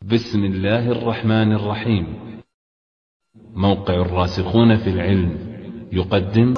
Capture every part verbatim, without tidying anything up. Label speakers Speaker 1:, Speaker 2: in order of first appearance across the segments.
Speaker 1: بسم الله الرحمن الرحيم. موقع الراسخون في العلم يقدم.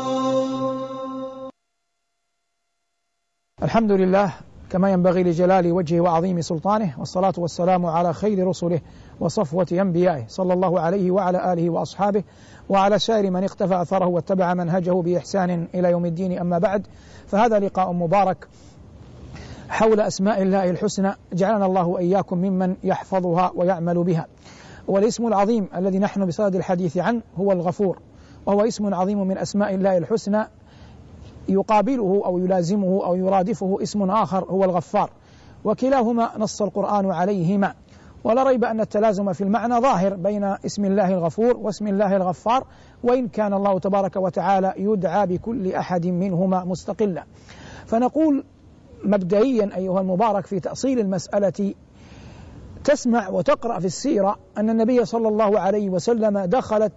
Speaker 2: الحمد لله كما ينبغي لجلال وجهه وعظيم سلطانه، والصلاة والسلام على خير رسله وصفوة أنبيائه صلى الله عليه وعلى آله وأصحابه وعلى سائر من اقتفى أثره واتبع منهجه بإحسان إلى يوم الدين. أما بعد، فهذا لقاء مبارك حول أسماء الله الحسنى، جعلنا الله وإياكم ممن يحفظها ويعمل بها. والاسم العظيم الذي نحن بصدد الحديث عنه هو الغفور، وهو اسم عظيم من أسماء الله الحسنى، يقابله أو يلازمه أو يرادفه اسم آخر هو الغفار، وكلاهما نص القرآن عليهما، ولا ريب أن التلازم في المعنى ظاهر بين اسم الله الغفور واسم الله الغفار، وإن كان الله تبارك وتعالى يدعى بكل أحد منهما مستقلا. فنقول مبدئيا أيها المبارك في تأصيل المسألة، تسمع وتقرأ في السيرة أن النبي صلى الله عليه وسلم دخلت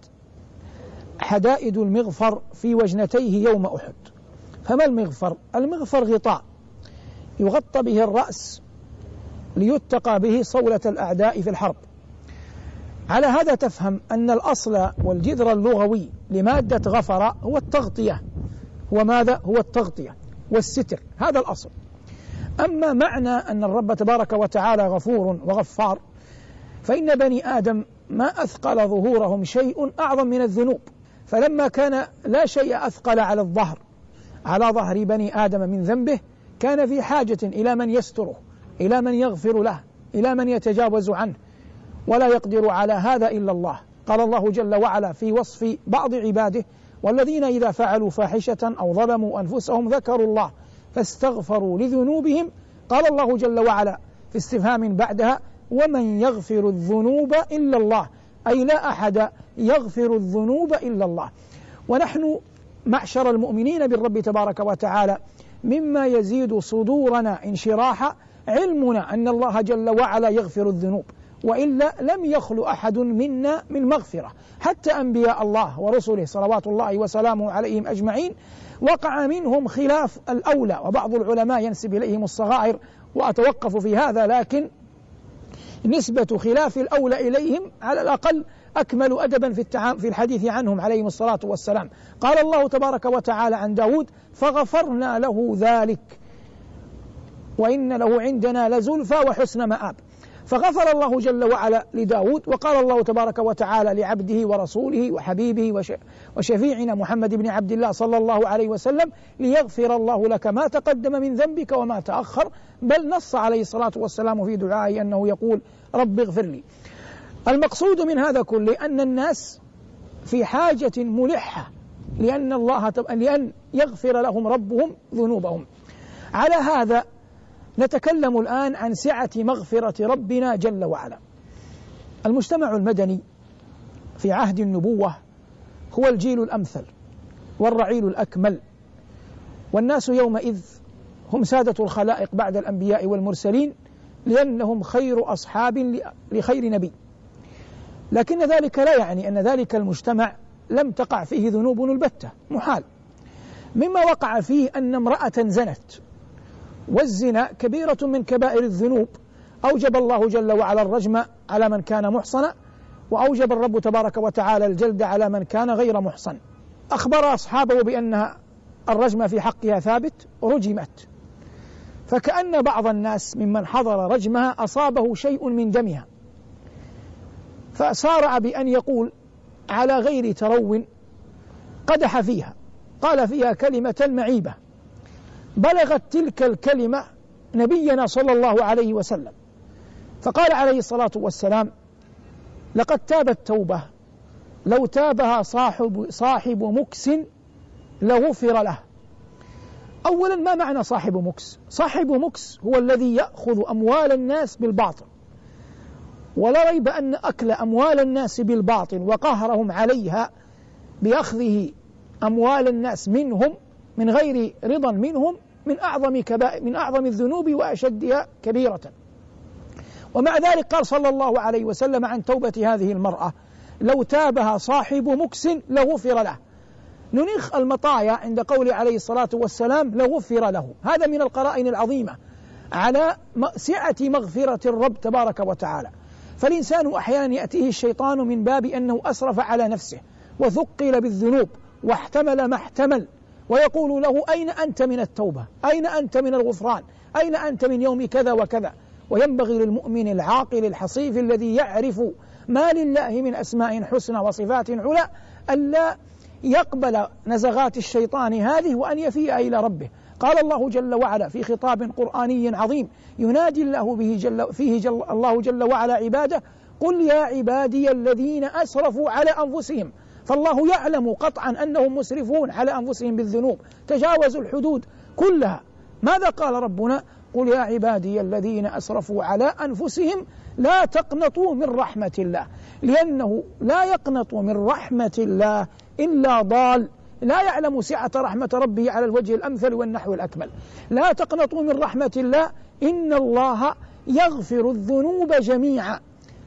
Speaker 2: حدائد المغفر في وجنتيه يوم أحد. فما المغفر؟ المغفر غطاء يغطى به الرأس ليتقى به صولة الأعداء في الحرب. على هذا تفهم أن الأصل والجذر اللغوي لمادة غفر هو التغطية. هو ماذا؟ هو التغطية والستر، هذا الأصل. أما معنى أن الرب تبارك وتعالى غفور وغفار، فإن بني آدم ما أثقل ظهورهم شيء أعظم من الذنوب، فلما كان لا شيء أثقل على الظهر على ظهر بني آدم من ذنبه، كان في حاجة إلى من يستره، إلى من يغفر له، إلى من يتجاوز عنه، ولا يقدر على هذا إلا الله. قال الله جل وعلا في وصف بعض عباده: والذين إذا فعلوا فاحشة أو ظلموا أنفسهم ذكروا الله فاستغفروا لذنوبهم. قال الله جل وعلا في استفهام بعدها: ومن يغفر الذنوب إلا الله، أي لا أحد يغفر الذنوب إلا الله. ونحن معشر المؤمنين بالرب تبارك وتعالى مما يزيد صدورنا انشراحا علمنا أن الله جل وعلا يغفر الذنوب، وإلا لم يخلو أحد منا من مغفرة. حتى أنبياء الله ورسله صلوات الله وسلامه عليهم أجمعين وقع منهم خلاف الأولى، وبعض العلماء ينسب إليهم الصغائر، وأتوقف في هذا، لكن نسبة خلاف الأولى إليهم على الأقل أكمل أدبا في التعام في الحديث عنهم عليهم الصلاة والسلام. قال الله تبارك وتعالى عن داود: فغفرنا له ذلك وإن له عندنا لزلفى وحسن مآب. فغفر الله جل وعلا لداود. وقال الله تبارك وتعالى لعبده ورسوله وحبيبه وشفيعنا محمد بن عبد الله صلى الله عليه وسلم: ليغفر الله لك ما تقدم من ذنبك وما تأخر. بل نص عليه الصلاة والسلام في دعائه أنه يقول: رب اغفر لي. المقصود من هذا كله أن الناس في حاجة ملحة لأن الله تب... لأن يغفر لهم ربهم ذنوبهم. على هذا نتكلم الآن عن سعة مغفرة ربنا جل وعلا. المجتمع المدني في عهد النبوة هو الجيل الأمثل والرعيل الأكمل، والناس يومئذ هم سادة الخلائق بعد الأنبياء والمرسلين، لأنهم خير أصحاب لخير نبي. لكن ذلك لا يعني أن ذلك المجتمع لم تقع فيه ذنوب البتة، محال. مما وقع فيه أن امرأة زنت، والزنا كبيرة من كبائر الذنوب، أوجب الله جل وعلا الرجم على من كان محصنا، وأوجب الرب تبارك وتعالى الجلد على من كان غير محصن. أخبر أصحابه بأن الرجم في حقها ثابت، رجمت. فكأن بعض الناس ممن حضر رجمها أصابه شيء من دمها، فسارع بأن يقول على غير ترو قدح فيها، قال فيها كلمة معيبة بلغت تلك الكلمة نبينا صلى الله عليه وسلم، فقال عليه الصلاة والسلام: لقد تابت توبة لو تابها صاحب, صاحب مكس لغفر له. أولا، ما معنى صاحب مكس؟ صاحب مكس هو الذي يأخذ أموال الناس بالباطل، ولا ريب أن أكل أموال الناس بالباطل وقهرهم عليها بأخذه أموال الناس منهم من غير رضا منهم من أعظم كبائر من أعظم الذنوب وأشدها كبيرة. ومع ذلك قال صلى الله عليه وسلم عن توبة هذه المرأة: لو تابها صاحب مكس لغفر له. ننخ المطايا عند قول عليه الصلاة والسلام لغفر له. هذا من القرائن العظيمة على سعة مغفرة الرب تبارك وتعالى. فالإنسان أحيانا يأتيه الشيطان من باب أنه أسرف على نفسه وثقل بالذنوب واحتمل ما احتمل، ويقول له أين أنت من التوبة؟ أين أنت من الغفران؟ أين أنت من يوم كذا وكذا؟ وينبغي للمؤمن العاقل الحصيف الذي يعرف ما لله من أسماء حسنى وصفات علا ألا يقبل نزغات الشيطان هذه وأن يفيء إلى ربه. قال الله جل وعلا في خطاب قرآني عظيم ينادي الله به جل فيه جل الله جل وعلا عباده: قل يا عبادي الذين أسرفوا على أنفسهم. فالله يعلم قطعا أنهم مسرفون على أنفسهم بالذنوب، تجاوزوا الحدود كلها. ماذا قال ربنا؟ قل يا عبادي الذين أسرفوا على أنفسهم لا تقنطوا من رحمة الله، لأنه لا يقنط من رحمة الله إلا ضال لا يعلم سعة رحمة ربه على الوجه الأمثل والنحو الأكمل. لا تقنطوا من رحمة الله إن الله يغفر الذنوب جميعا.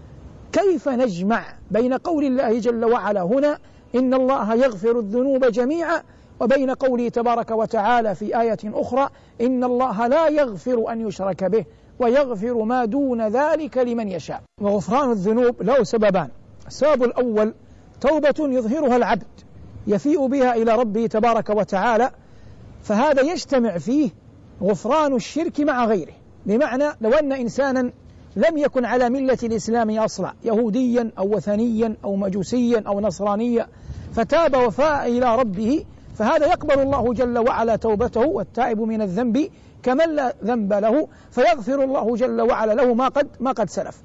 Speaker 2: كيف نجمع بين قول الله جل وعلا هنا إن الله يغفر الذنوب جميعا وبين قوله تبارك وتعالى في آية أخرى إن الله لا يغفر أن يشرك به ويغفر ما دون ذلك لمن يشاء؟ وغفران الذنوب له سببان: السبب الأول توبة يظهرها العبد يفيء بها إلى ربه تبارك وتعالى، فهذا يجتمع فيه غفران الشرك مع غيره. بمعنى لو أن إنسانا لم يكن على ملة الإسلام أصلا، يهوديا أو وثنيا أو مجوسيا أو نصرانيا، فتاب وفاء إلى ربه، فهذا يقبل الله جل وعلا توبته، والتائب من الذنب كمن لا ذنب له، فيغفر الله جل وعلا له ما قد ما قد سلف.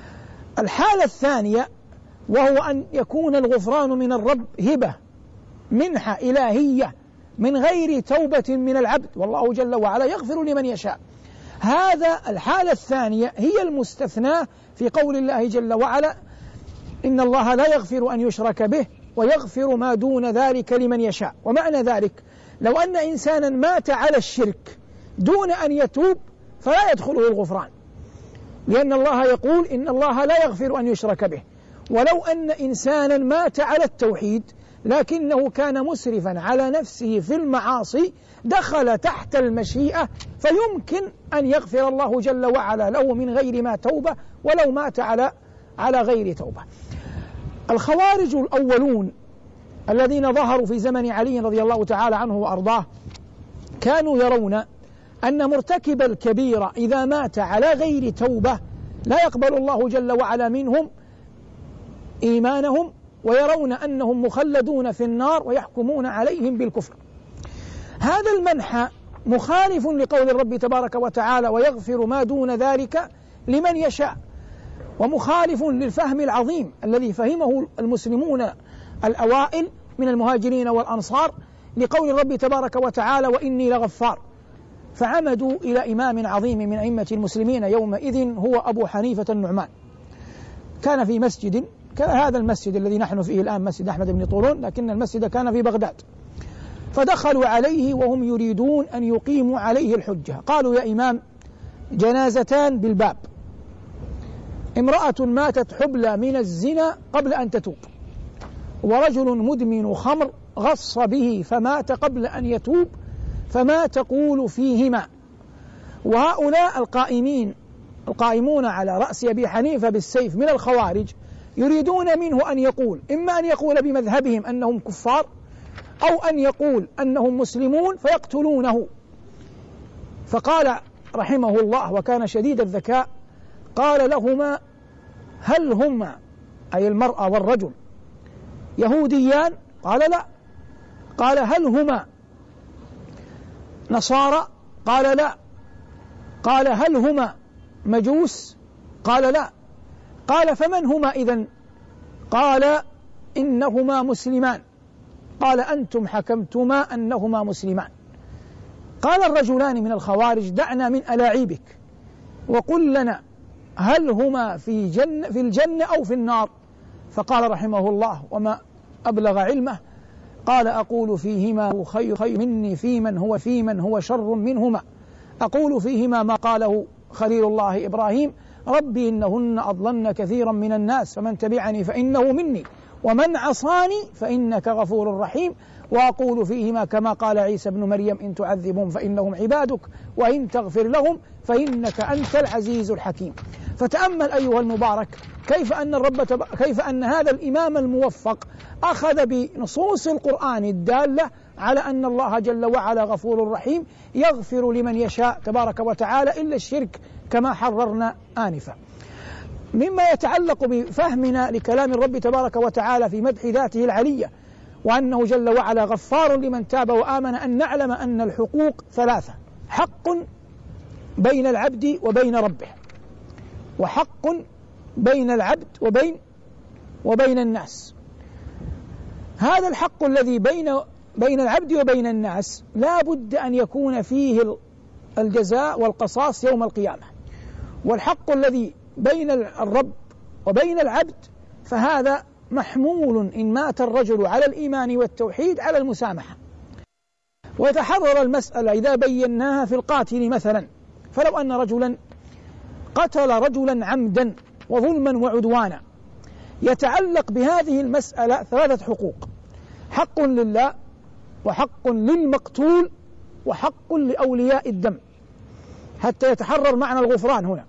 Speaker 2: الحالة الثانية وهو أن يكون الغفران من الرب هبة منحة إلهية من غير توبة من العبد، والله جل وعلا يغفر لمن يشاء. هذا الحالة الثانية هي المستثناة في قول الله جل وعلا إن الله لا يغفر أن يشرك به ويغفر ما دون ذلك لمن يشاء. ومعنى ذلك لو أن إنسانا مات على الشرك دون أن يتوب فلا يدخله الغفران، لأن الله يقول إن الله لا يغفر أن يشرك به. ولو أن إنسانا مات على التوحيد لكنه كان مسرفا على نفسه في المعاصي دخل تحت المشيئة، فيمكن أن يغفر الله جل وعلا له من غير ما توبة ولو مات على على غير توبة. الخوارج الأولون الذين ظهروا في زمن علي رضي الله تعالى عنه وأرضاه كانوا يرون أن مرتكب الكبيرة إذا مات على غير توبة لا يقبل الله جل وعلا منهم إيمانهم، ويرون أنهم مخلدون في النار ويحكمون عليهم بالكفر. هذا المنحى مخالف لقول الرب تبارك وتعالى ويغفر ما دون ذلك لمن يشاء، ومخالف للفهم العظيم الذي فهمه المسلمون الأوائل من المهاجرين والأنصار لقول الرب تبارك وتعالى وإني لغفار، فعمدوا إلى إمام عظيم من أئمة المسلمين يومئذ هو أبو حنيفة النعمان. كان في مسجد كهذا المسجد الذي نحن فيه الآن، مسجد أحمد بن طولون، لكن المسجد كان في بغداد. فدخلوا عليه وهم يريدون أن يقيموا عليه الحجة. قالوا يا إمام جنازتان بالباب، امرأة ماتت حبلى من الزنا قبل أن تتوب، ورجل مدمن خمر غص به فمات قبل أن يتوب، فما تقول فيهما؟ وهؤلاء القائمين القائمون على رأس أبي حنيفة بالسيف من الخوارج يريدون منه أن يقول إما أن يقول بمذهبهم أنهم كفار أو أن يقول أنهم مسلمون فيقتلونه. فقال رحمه الله وكان شديد الذكاء قال لهما هل هما أي المرأة والرجل يهوديان؟ قال لا. قال هل هما نصارى؟ قال لا. قال هل هما مجوس؟ قال لا. قال فمن هما إذن؟ قال إنهما مسلمان. قال أنتم حكمتما أنهما مسلمان. قال الرجلان من الخوارج دعنا من ألاعيبك وقل لنا هل هما في, جن في الجنة أو في النار؟ فقال رحمه الله وما أبلغ علمه قال أقول فيهما خير, خير مني في من هو في من هو شر منهما. أقول فيهما ما قاله خليل الله إبراهيم ربي إنهن أضلن كثيرا من الناس فمن تبعني فإنه مني ومن عصاني فإنك غفور رحيم، وأقول فيهما كما قال عيسى ابن مريم إن تعذبهم فإنهم عبادك وإن تغفر لهم فإنك أنت العزيز الحكيم. فتأمل أيها المبارك كيف أن الرب تب... كيف أن هذا الإمام الموفق أخذ بنصوص القرآن الدالة على أن الله جل وعلا غفور رحيم يغفر لمن يشاء تبارك وتعالى إلا الشرك كما حررنا آنفا. مما يتعلق بفهمنا لكلام الرب تبارك وتعالى في مدح ذاته العلية وأنه جل وعلا غفار لمن تاب وآمن، أن نعلم أن الحقوق ثلاثة: حق بين العبد وبين ربه، وحق بين العبد وبين وبين الناس. هذا الحق الذي بين بين العبد وبين الناس لا بد أن يكون فيه الجزاء والقصاص يوم القيامة. والحق الذي بين الرب وبين العبد فهذا محمول إن مات الرجل على الإيمان والتوحيد على المسامحة. ويتحرر المسألة إذا بيناها في القاتل مثلا، فلو أن رجلا قتل رجلا عمدا وظلما وعدوانا، يتعلق بهذه المسألة ثلاثة حقوق: حق لله، وحق للمقتول، وحق لأولياء الدم، حتى يتحرر معنى الغفران هنا.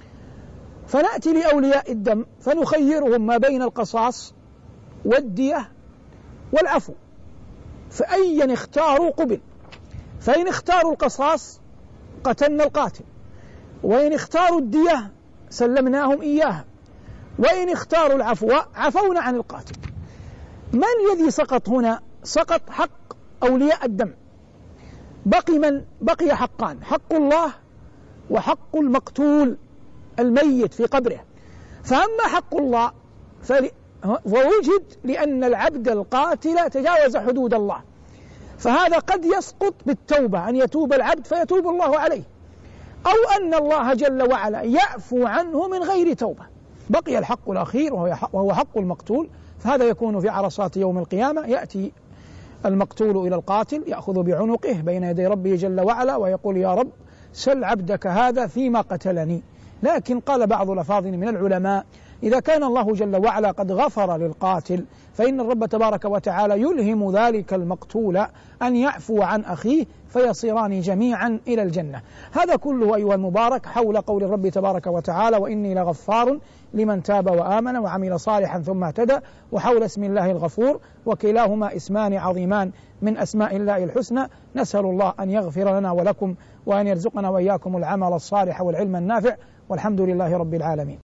Speaker 2: فنأتي لأولياء الدم فنخيرهم ما بين القصاص والدية والعفو، فأيا اختاروا قبل. فإن اختاروا القصاص قتلنا القاتل، وإن اختاروا الدية سلمناهم إياها، وإن اختاروا العفو عفونا عن القاتل. ما الذي سقط هنا؟ سقط حق أولياء الدم. بقي من بقي حقان: حق الله وحق المقتول الميت في قبره. فأما حق الله فوجد لأن العبد القاتل تجاوز حدود الله، فهذا قد يسقط بالتوبة، أن يتوب العبد فيتوب الله عليه، أو أن الله جل وعلا يعفو عنه من غير توبة. بقي الحق الأخير وهو حق المقتول، فهذا يكون في عرصات يوم القيامة. يأتي المقتول إلى القاتل يأخذ بعنقه بين يدي ربه جل وعلا ويقول: يا رب سل عبدك هذا فيما قتلني. لكن قال بعض الأفاضل من العلماء: إذا كان الله جل وعلا قد غفر للقاتل فإن الرب تبارك وتعالى يلهم ذلك المقتول أن يعفو عن أخيه فيصيران جميعا إلى الجنة. هذا كله أيها المبارك حول قول الرب تبارك وتعالى: وإني لغفار لمن تاب وآمن وعمل صالحا ثم اهتدى، وحول اسم الله الغفور، وكلاهما اسمان عظيمان من أسماء الله الحسنى. نسأل الله أن يغفر لنا ولكم، وأن يرزقنا وإياكم العمل الصالح والعلم النافع، والحمد لله رب العالمين.